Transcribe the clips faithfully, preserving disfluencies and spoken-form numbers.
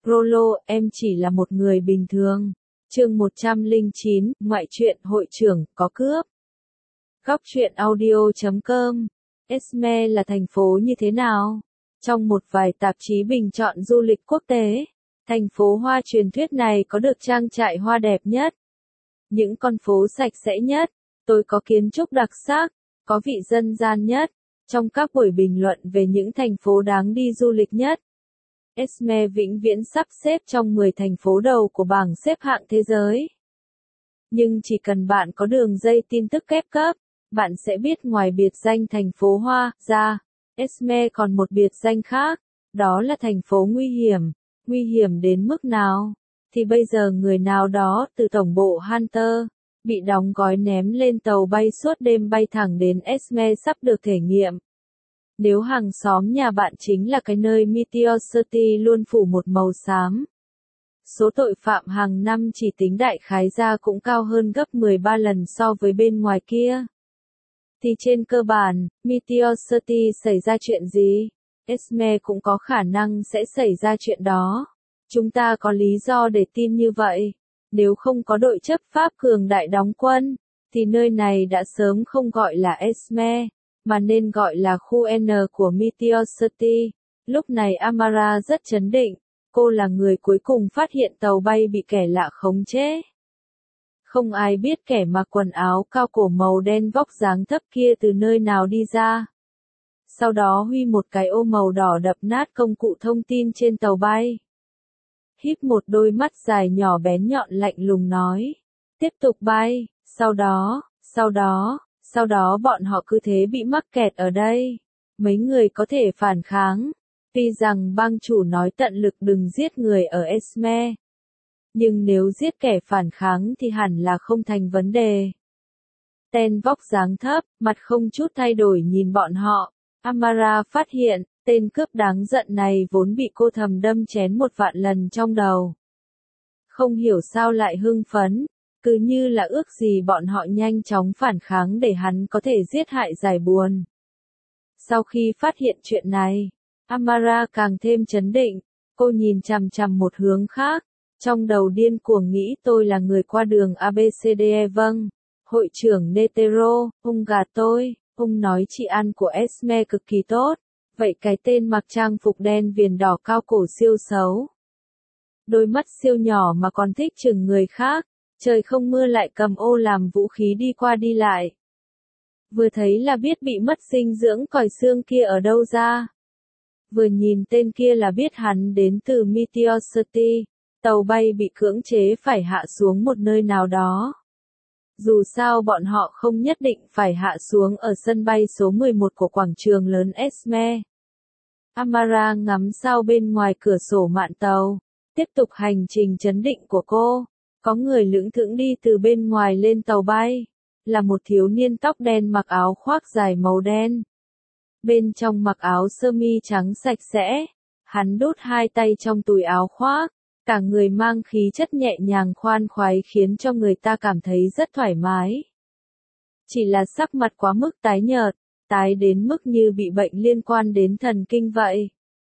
Rollo, em chỉ là một người bình thường. Chương một trăm lẻ chín, ngoại truyện hội trưởng, có cướp. Góc truyện audio chấm com. Esme là thành phố như thế nào? Trong một vài tạp chí bình chọn du lịch quốc tế, thành phố hoa truyền thuyết này có được trang trại hoa đẹp nhất, những con phố sạch sẽ nhất, tôi có kiến trúc đặc sắc, có vị dân gian nhất. Trong các buổi bình luận về những thành phố đáng đi du lịch nhất, Esme vĩnh viễn sắp xếp trong mười thành phố đầu của bảng xếp hạng thế giới. Nhưng chỉ cần bạn có đường dây tin tức kép cấp, bạn sẽ biết ngoài biệt danh thành phố hoa ra, Esme còn một biệt danh khác, đó là thành phố nguy hiểm. Nguy hiểm đến mức nào? Thì bây giờ người nào đó từ tổng bộ Hunter, bị đóng gói ném lên tàu bay suốt đêm bay thẳng đến Esme sắp được thể nghiệm. Nếu hàng xóm nhà bạn chính là cái nơi Meteor City luôn phủ một màu xám, số tội phạm hàng năm chỉ tính đại khái ra cũng cao hơn gấp mười ba lần so với bên ngoài kia. Thì trên cơ bản, Meteor City xảy ra chuyện gì? Esme cũng có khả năng sẽ xảy ra chuyện đó. Chúng ta có lý do để tin như vậy. Nếu không có đội chấp pháp cường đại đóng quân, thì nơi này đã sớm không gọi là Esme, mà nên gọi là khu N của Meteor City. Lúc này Amara rất chấn định, cô là người cuối cùng phát hiện tàu bay bị kẻ lạ khống chế. Không ai biết kẻ mặc quần áo cao cổ màu đen vóc dáng thấp kia từ nơi nào đi ra. Sau đó huy một cái ô màu đỏ đập nát công cụ thông tin trên tàu bay. Híp một đôi mắt dài nhỏ bén nhọn lạnh lùng nói. Tiếp tục bay, sau đó, sau đó, sau đó bọn họ cứ thế bị mắc kẹt ở đây. Mấy người có thể phản kháng. Tuy rằng bang chủ nói tận lực đừng giết người ở Esme. Nhưng nếu giết kẻ phản kháng thì hẳn là không thành vấn đề. Tên vóc dáng thấp, mặt không chút thay đổi nhìn bọn họ. Amara phát hiện, tên cướp đáng giận này vốn bị cô thầm đâm chén một vạn lần trong đầu. Không hiểu sao lại hưng phấn, cứ như là ước gì bọn họ nhanh chóng phản kháng để hắn có thể giết hại giải buồn. Sau khi phát hiện chuyện này, Amara càng thêm chấn định, cô nhìn chằm chằm một hướng khác, trong đầu điên cuồng nghĩ tôi là người qua đường a bê xê đê e vâng, hội trưởng Netero, ông gạt tôi. Ông nói chị ăn của Esme cực kỳ tốt, vậy cái tên mặc trang phục đen viền đỏ cao cổ siêu xấu. Đôi mắt siêu nhỏ mà còn thích chừng người khác, trời không mưa lại cầm ô làm vũ khí đi qua đi lại. Vừa thấy là biết bị mất dinh dưỡng còi xương kia ở đâu ra. Vừa nhìn tên kia là biết hắn đến từ Meteor City, tàu bay bị cưỡng chế phải hạ xuống một nơi nào đó. Dù sao bọn họ không nhất định phải hạ xuống ở sân bay số mười một của quảng trường lớn Esme. Amara ngắm sao bên ngoài cửa sổ mạn tàu, tiếp tục hành trình chấn định của cô. Có người lững thững đi từ bên ngoài lên tàu bay, là một thiếu niên tóc đen mặc áo khoác dài màu đen. Bên trong mặc áo sơ mi trắng sạch sẽ, hắn đút hai tay trong túi áo khoác. Cả người mang khí chất nhẹ nhàng khoan khoái khiến cho người ta cảm thấy rất thoải mái. Chỉ là sắc mặt quá mức tái nhợt, tái đến mức như bị bệnh liên quan đến thần kinh vậy.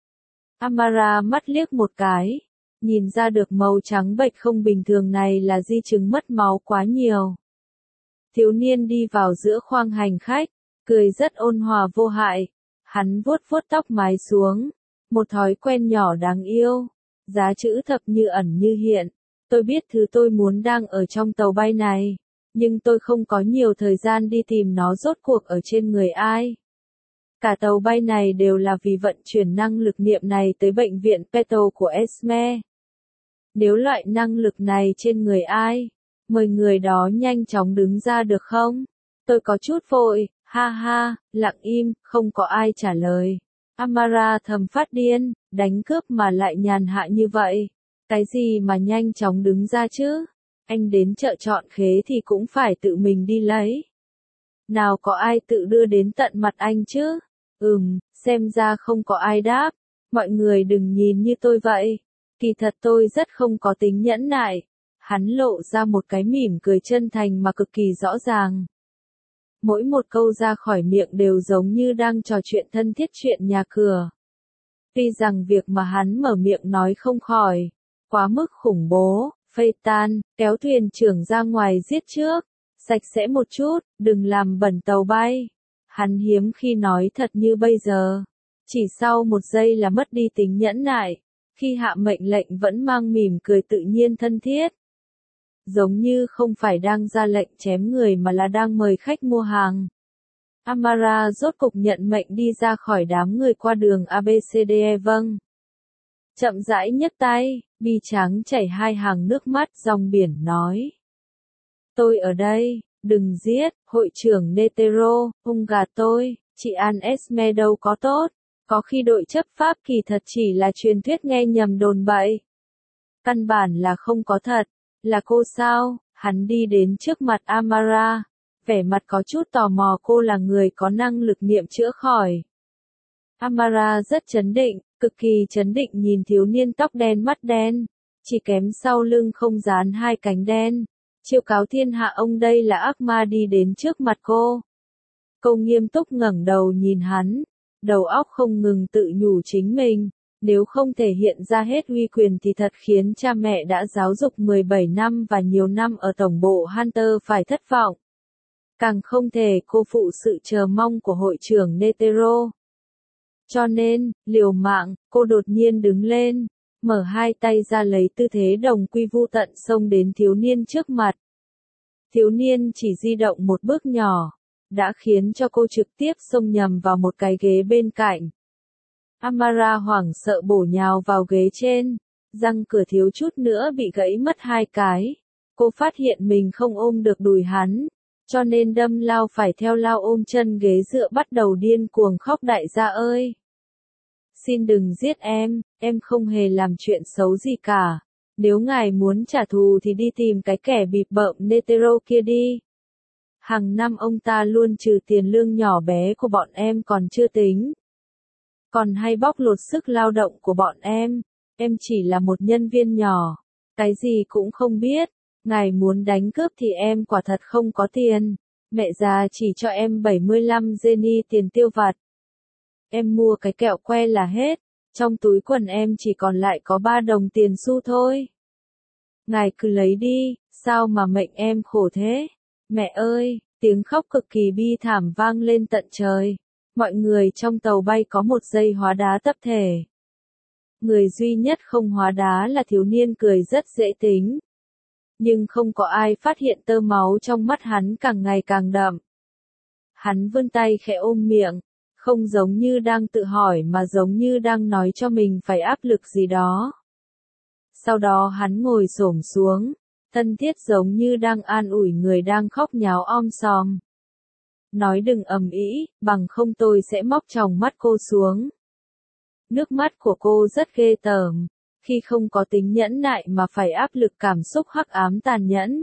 Amara mắt liếc một cái, nhìn ra được màu trắng bệch không bình thường này là di chứng mất máu quá nhiều. Thiếu niên đi vào giữa khoang hành khách, cười rất ôn hòa vô hại, hắn vuốt vuốt tóc mái xuống, một thói quen nhỏ đáng yêu. Giá chữ thập như ẩn như hiện, tôi biết thứ tôi muốn đang ở trong tàu bay này, nhưng tôi không có nhiều thời gian đi tìm nó rốt cuộc ở trên người ai. Cả tàu bay này đều là vì vận chuyển năng lực niệm này tới bệnh viện Peto của Esme. Nếu loại năng lực này trên người ai, mời người đó nhanh chóng đứng ra được không? Tôi có chút vội, ha ha, lặng im, không có ai trả lời. Amara thầm phát điên, đánh cướp mà lại nhàn hạ như vậy. Cái gì mà nhanh chóng đứng ra chứ? Anh đến chợ chọn khế thì cũng phải tự mình đi lấy. Nào có ai tự đưa đến tận mặt anh chứ? Ừm, xem ra không có ai đáp. Mọi người đừng nhìn như tôi vậy. Kỳ thật tôi rất không có tính nhẫn nại. Hắn lộ ra một cái mỉm cười chân thành mà cực kỳ rõ ràng. Mỗi một câu ra khỏi miệng đều giống như đang trò chuyện thân thiết chuyện nhà cửa. Tuy rằng việc mà hắn mở miệng nói không khỏi, quá mức khủng bố, phây tan, kéo thuyền trưởng ra ngoài giết trước, sạch sẽ một chút, đừng làm bẩn tàu bay. Hắn hiếm khi nói thật như bây giờ, chỉ sau một giây là mất đi tính nhẫn nại, khi hạ mệnh lệnh vẫn mang mỉm cười tự nhiên thân thiết. Giống như không phải đang ra lệnh chém người mà là đang mời khách mua hàng. Amara rốt cục nhận mệnh đi ra khỏi đám người qua đường a bê xê đê e vâng. Chậm rãi nhấc tay, bi tráng chảy hai hàng nước mắt dòng biển nói. Tôi ở đây, đừng giết, hội trưởng Netero, hung gà tôi, chị An Esme đâu có tốt, có khi đội chấp pháp kỳ thật chỉ là truyền thuyết nghe nhầm đồn bậy. Căn bản là không có thật, là cô sao, hắn đi đến trước mặt Amara, vẻ mặt có chút tò mò cô là người có năng lực niệm chữa khỏi. Amara rất chấn định, cực kỳ chấn định nhìn thiếu niên tóc đen mắt đen, chỉ kém sau lưng không dán hai cánh đen. Chiêu cáo thiên hạ ông đây là ác ma đi đến trước mặt cô. Cô nghiêm túc ngẩng đầu nhìn hắn, đầu óc không ngừng tự nhủ chính mình, nếu không thể hiện ra hết uy quyền thì thật khiến cha mẹ đã giáo dục mười bảy năm và nhiều năm ở tổng bộ Hunter phải thất vọng. Càng không thể cô phụ sự chờ mong của hội trưởng Netero. Cho nên, liều mạng, cô đột nhiên đứng lên, mở hai tay ra lấy tư thế đồng quy vu tận xông đến thiếu niên trước mặt. Thiếu niên chỉ di động một bước nhỏ, đã khiến cho cô trực tiếp xông nhầm vào một cái ghế bên cạnh. Amara hoảng sợ bổ nhào vào ghế trên, răng cửa thiếu chút nữa bị gãy mất hai cái. Cô phát hiện mình không ôm được đùi hắn, cho nên đâm lao phải theo lao ôm chân ghế dựa bắt đầu điên cuồng khóc đại gia ơi. Xin đừng giết em, em không hề làm chuyện xấu gì cả. Nếu ngài muốn trả thù thì đi tìm cái kẻ bịp bợm Netero kia đi. Hàng năm ông ta luôn trừ tiền lương nhỏ bé của bọn em còn chưa tính. Còn hay bóc lột sức lao động của bọn em. Em chỉ là một nhân viên nhỏ, cái gì cũng không biết. Ngài muốn đánh cướp thì em quả thật không có tiền. Mẹ già chỉ cho em bảy mươi lăm Jenny tiền tiêu vặt. Em mua cái kẹo que là hết, trong túi quần em chỉ còn lại có ba đồng tiền xu thôi. Ngài cứ lấy đi, sao mà mệnh em khổ thế? Mẹ ơi, tiếng khóc cực kỳ bi thảm vang lên tận trời. Mọi người trong tàu bay có một giây hóa đá tập thể. Người duy nhất không hóa đá là thiếu niên cười rất dễ tính. Nhưng không có ai phát hiện tơ máu trong mắt hắn càng ngày càng đậm. Hắn vươn tay khẽ ôm miệng, không giống như đang tự hỏi mà giống như đang nói cho mình phải áp lực gì đó. Sau đó hắn ngồi xổm xuống, thân thiết giống như đang an ủi người đang khóc nháo om sòm. Nói đừng ầm ĩ, bằng không tôi sẽ móc tròng mắt cô xuống. Nước mắt của cô rất ghê tởm, khi không có tính nhẫn nại mà phải áp lực cảm xúc hắc ám tàn nhẫn.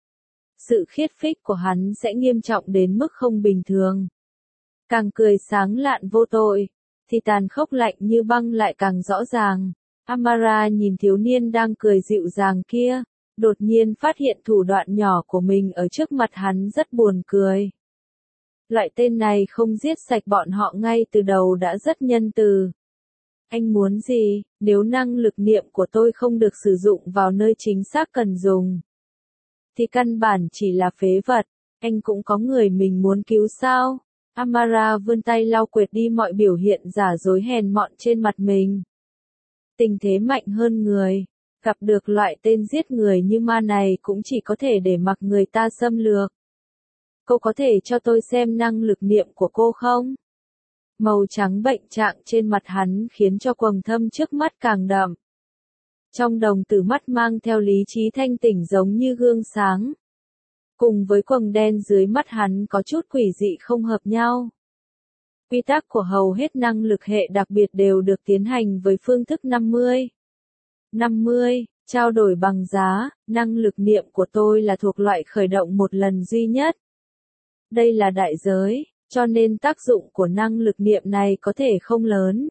Sự khiết phích của hắn sẽ nghiêm trọng đến mức không bình thường. Càng cười sáng lạn vô tội, thì tàn khốc lạnh như băng lại càng rõ ràng. Amara nhìn thiếu niên đang cười dịu dàng kia, đột nhiên phát hiện thủ đoạn nhỏ của mình ở trước mặt hắn rất buồn cười. Loại tên này không giết sạch bọn họ ngay từ đầu đã rất nhân từ. Anh muốn gì, nếu năng lực niệm của tôi không được sử dụng vào nơi chính xác cần dùng, thì căn bản chỉ là phế vật, anh cũng có người mình muốn cứu sao? Amara vươn tay lau quệt đi mọi biểu hiện giả dối hèn mọn trên mặt mình. Tình thế mạnh hơn người, gặp được loại tên giết người như ma này cũng chỉ có thể để mặc người ta xâm lược. Cô có thể cho tôi xem năng lực niệm của cô không? Màu trắng bệnh trạng trên mặt hắn khiến cho quầng thâm trước mắt càng đậm. Trong đồng tử mắt mang theo lý trí thanh tỉnh giống như gương sáng. Cùng với quầng đen dưới mắt hắn có chút quỷ dị không hợp nhau. Quy tắc của hầu hết năng lực hệ đặc biệt đều được tiến hành với phương thức năm mươi. năm mươi, trao đổi bằng giá, năng lực niệm của tôi là thuộc loại khởi động một lần duy nhất. Đây là đại giới, cho nên tác dụng của năng lực niệm này có thể không lớn.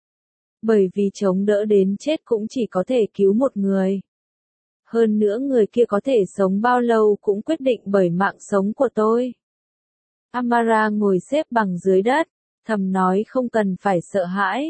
Bởi vì chống đỡ đến chết cũng chỉ có thể cứu một người. Hơn nữa người kia có thể sống bao lâu cũng quyết định bởi mạng sống của tôi. Amara ngồi xếp bằng dưới đất, thầm nói không cần phải sợ hãi.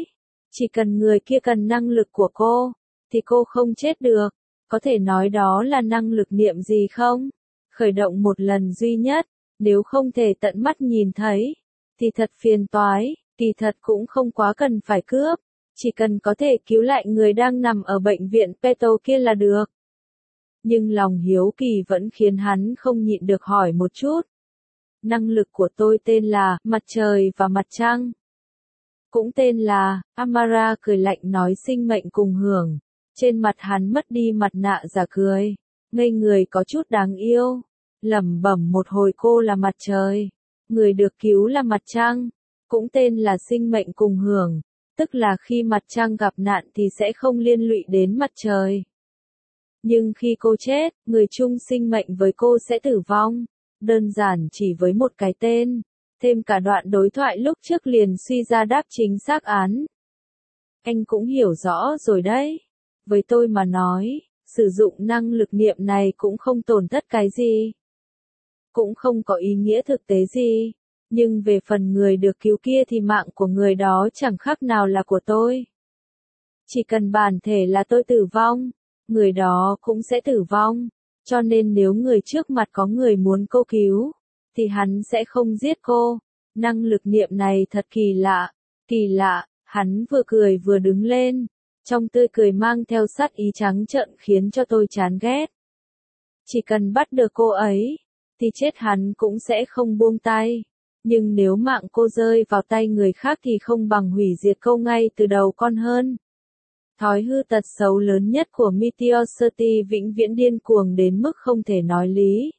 Chỉ cần người kia cần năng lực của cô, thì cô không chết được. Có thể nói đó là năng lực niệm gì không? Khởi động một lần duy nhất, nếu không thể tận mắt nhìn thấy, thì thật phiền toái, kỳ thật cũng không quá cần phải cướp, chỉ cần có thể cứu lại người đang nằm ở bệnh viện Peto kia là được. Nhưng lòng hiếu kỳ vẫn khiến hắn không nhịn được hỏi một chút. Năng lực của tôi tên là mặt trời và mặt trăng. Cũng tên là, Amara cười lạnh nói sinh mệnh cùng hưởng. Trên mặt hắn mất đi mặt nạ giả cười, ngây người có chút đáng yêu. Lẩm bẩm một hồi cô là mặt trời, người được cứu là mặt trăng, cũng tên là sinh mệnh cùng hưởng, tức là khi mặt trăng gặp nạn thì sẽ không liên lụy đến mặt trời. Nhưng khi cô chết, người chung sinh mệnh với cô sẽ tử vong, đơn giản chỉ với một cái tên, thêm cả đoạn đối thoại lúc trước liền suy ra đáp chính xác án. Anh cũng hiểu rõ rồi đấy. Với tôi mà nói, sử dụng năng lực niệm này cũng không tổn thất cái gì. Cũng không có ý nghĩa thực tế gì. Nhưng về phần người được cứu kia thì mạng của người đó chẳng khác nào là của tôi. Chỉ cần bản thể là tôi tử vong, người đó cũng sẽ tử vong. Cho nên nếu người trước mặt có người muốn cô cứu, thì hắn sẽ không giết cô. Năng lực niệm này thật kỳ lạ, kỳ lạ, hắn vừa cười vừa đứng lên. Trong tươi cười mang theo sát ý trắng trợn khiến cho tôi chán ghét. Chỉ cần bắt được cô ấy, thì chết hắn cũng sẽ không buông tay. Nhưng nếu mạng cô rơi vào tay người khác thì không bằng hủy diệt cô ngay từ đầu con hơn. Thói hư tật xấu lớn nhất của Meteority vĩnh viễn điên cuồng đến mức không thể nói lý.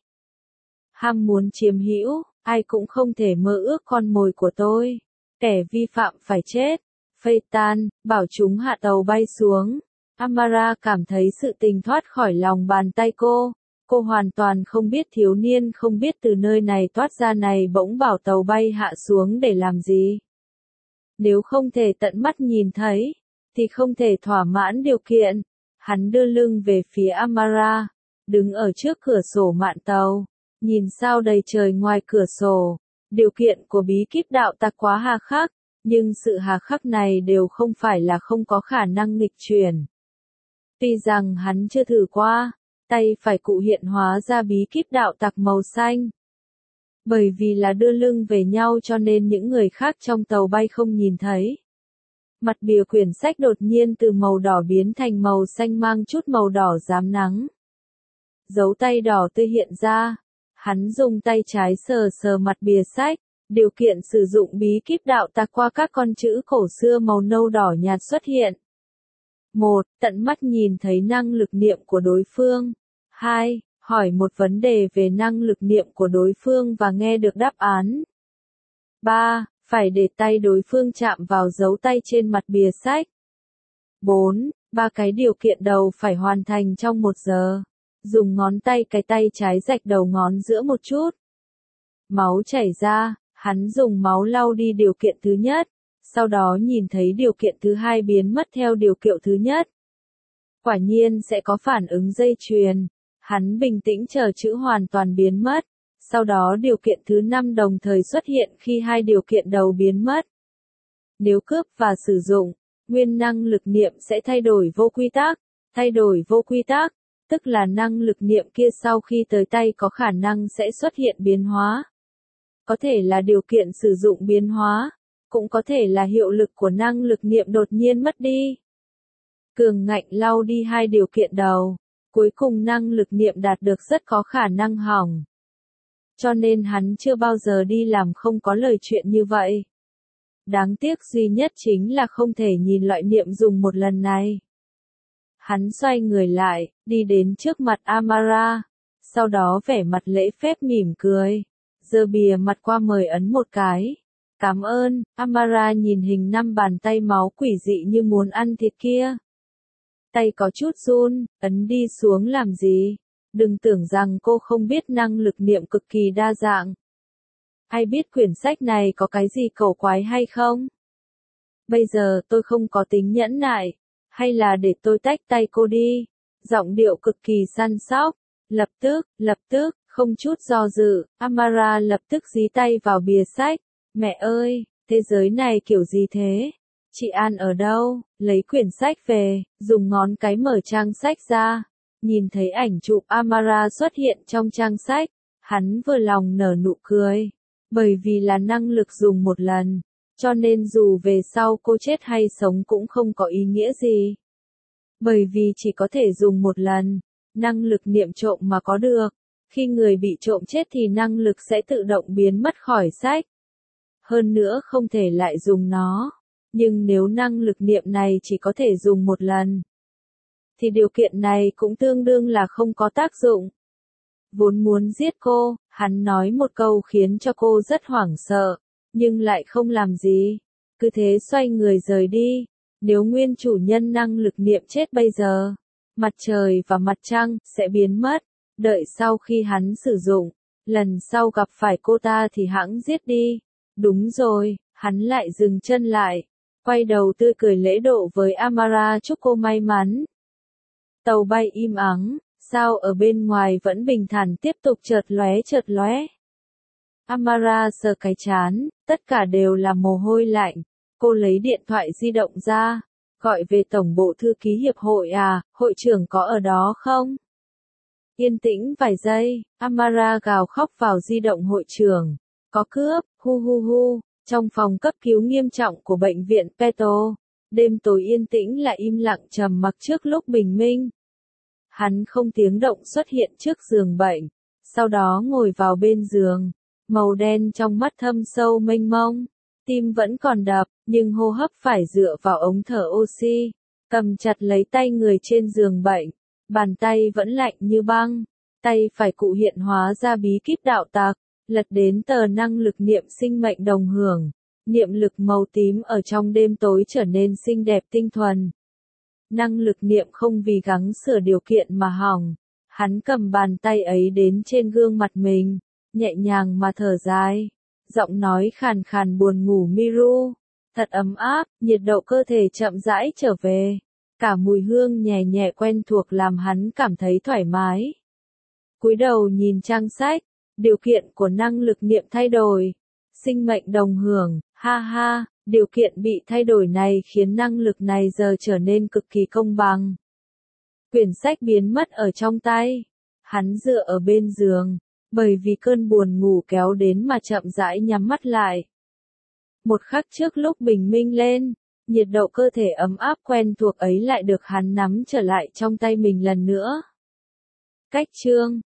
Ham muốn chiếm hữu, ai cũng không thể mơ ước con mồi của tôi. Kẻ vi phạm phải chết. Phê tan, bảo chúng hạ tàu bay xuống. Amara cảm thấy sự tình thoát khỏi lòng bàn tay cô. Cô hoàn toàn không biết thiếu niên không biết từ nơi này toát ra này bỗng bảo tàu bay hạ xuống để làm gì. Nếu không thể tận mắt nhìn thấy, thì không thể thỏa mãn điều kiện. Hắn đưa lưng về phía Amara, đứng ở trước cửa sổ mạn tàu, nhìn sao đầy trời ngoài cửa sổ. Điều kiện của bí kíp đạo tặc quá hà khắc. Nhưng sự hà khắc này đều không phải là không có khả năng nghịch chuyển. Tuy rằng hắn chưa thử qua, tay phải cụ hiện hóa ra bí kíp đạo tặc màu xanh. Bởi vì là đưa lưng về nhau cho nên những người khác trong tàu bay không nhìn thấy. Mặt bìa quyển sách đột nhiên từ màu đỏ biến thành màu xanh mang chút màu đỏ rám nắng. Dấu tay đỏ tươi hiện ra, hắn dùng tay trái sờ sờ mặt bìa sách. Điều kiện sử dụng bí kíp đạo tặc qua các con chữ cổ xưa màu nâu đỏ nhạt xuất hiện. một. Tận mắt nhìn thấy năng lực niệm của đối phương. hai. Hỏi một vấn đề về năng lực niệm của đối phương và nghe được đáp án. ba. Phải để tay đối phương chạm vào dấu tay trên mặt bìa sách. bốn. Ba cái điều kiện đầu phải hoàn thành trong một giờ. Dùng ngón tay cái tay trái rạch đầu ngón giữa một chút. Máu chảy ra. Hắn dùng máu lau đi điều kiện thứ nhất, sau đó nhìn thấy điều kiện thứ hai biến mất theo điều kiện thứ nhất. Quả nhiên sẽ có phản ứng dây chuyền. Hắn bình tĩnh chờ chữ hoàn toàn biến mất, sau đó điều kiện thứ năm đồng thời xuất hiện khi hai điều kiện đầu biến mất. Nếu cướp và sử dụng, nguyên năng lực niệm sẽ thay đổi vô quy tắc, thay đổi vô quy tắc, tức là năng lực niệm kia sau khi tới tay có khả năng sẽ xuất hiện biến hóa. Có thể là điều kiện sử dụng biến hóa, cũng có thể là hiệu lực của năng lực niệm đột nhiên mất đi. Cường ngạnh lau đi hai điều kiện đầu, cuối cùng năng lực niệm đạt được rất có khả năng hỏng. Cho nên hắn chưa bao giờ đi làm không có lời chuyện như vậy. Đáng tiếc duy nhất chính là không thể nhìn loại niệm dùng một lần này. Hắn xoay người lại, đi đến trước mặt Amara, sau đó vẻ mặt lễ phép mỉm cười. Giơ bìa mặt qua mời ấn một cái. Cảm ơn, Amara nhìn hình năm bàn tay máu quỷ dị như muốn ăn thịt kia. Tay có chút run, ấn đi xuống làm gì? Đừng tưởng rằng cô không biết năng lực niệm cực kỳ đa dạng. Ai biết quyển sách này có cái gì cổ quái hay không? Bây giờ tôi không có tính nhẫn nại, hay là để tôi tách tay cô đi? Giọng điệu cực kỳ săn sóc. Lập tức, lập tức. Không chút do dự, Amara lập tức dí tay vào bìa sách. Mẹ ơi, thế giới này kiểu gì thế? Chị An ở đâu? Lấy quyển sách về, dùng ngón cái mở trang sách ra. Nhìn thấy ảnh chụp Amara xuất hiện trong trang sách, hắn vừa lòng nở nụ cười. Bởi vì là năng lực dùng một lần, cho nên dù về sau cô chết hay sống cũng không có ý nghĩa gì. Bởi vì chỉ có thể dùng một lần, năng lực niệm trộm mà có được. Khi người bị trộm chết thì năng lực sẽ tự động biến mất khỏi sách. Hơn nữa không thể lại dùng nó. Nhưng nếu năng lực niệm này chỉ có thể dùng một lần, thì điều kiện này cũng tương đương là không có tác dụng. Vốn muốn giết cô, hắn nói một câu khiến cho cô rất hoảng sợ, nhưng lại không làm gì. Cứ thế xoay người rời đi. Nếu nguyên chủ nhân năng lực niệm chết bây giờ, mặt trời và mặt trăng sẽ biến mất. Đợi sau khi hắn sử dụng, lần sau gặp phải cô ta thì hãng giết đi. Đúng rồi, hắn lại dừng chân lại, quay đầu tươi cười lễ độ với Amara chúc cô may mắn. Tàu bay im ắng, sao ở bên ngoài vẫn bình thản tiếp tục chợt lóe chợt lóe. Amara sờ cái trán, tất cả đều là mồ hôi lạnh. Cô lấy điện thoại di động ra, gọi về tổng bộ thư ký hiệp hội à, hội trưởng có ở đó không? Yên tĩnh vài giây, Amara gào khóc vào di động hội trưởng. Có cướp, hu hu hu, trong phòng cấp cứu nghiêm trọng của bệnh viện Peto. Đêm tối yên tĩnh là im lặng trầm mặc trước lúc bình minh. Hắn không tiếng động xuất hiện trước giường bệnh, sau đó ngồi vào bên giường, màu đen trong mắt thâm sâu mênh mông. Tim vẫn còn đập, nhưng hô hấp phải dựa vào ống thở oxy, cầm chặt lấy tay người trên giường bệnh, bàn tay vẫn lạnh như băng, tay phải cụ hiện hóa ra bí kíp đạo tặc, lật đến tờ năng lực niệm sinh mệnh đồng hưởng, niệm lực màu tím ở trong đêm tối trở nên xinh đẹp tinh thuần. Năng lực niệm không vì gắng sửa điều kiện mà hỏng, hắn cầm bàn tay ấy đến trên gương mặt mình, nhẹ nhàng mà thở dài. Giọng nói khàn khàn buồn ngủ Miru, thật ấm áp, nhiệt độ cơ thể chậm rãi trở về. Cả mùi hương nhẹ nhẹ quen thuộc làm hắn cảm thấy thoải mái. Cúi đầu nhìn trang sách, điều kiện của năng lực niệm thay đổi. Sinh mệnh đồng hưởng, ha ha, điều kiện bị thay đổi này khiến năng lực này giờ trở nên cực kỳ công bằng. Quyển sách biến mất ở trong tay. Hắn dựa ở bên giường. Bởi vì cơn buồn ngủ kéo đến mà chậm rãi nhắm mắt lại. Một khắc trước lúc bình minh lên, nhiệt độ cơ thể ấm áp quen thuộc ấy lại được hắn nắm trở lại trong tay mình lần nữa. Cách chương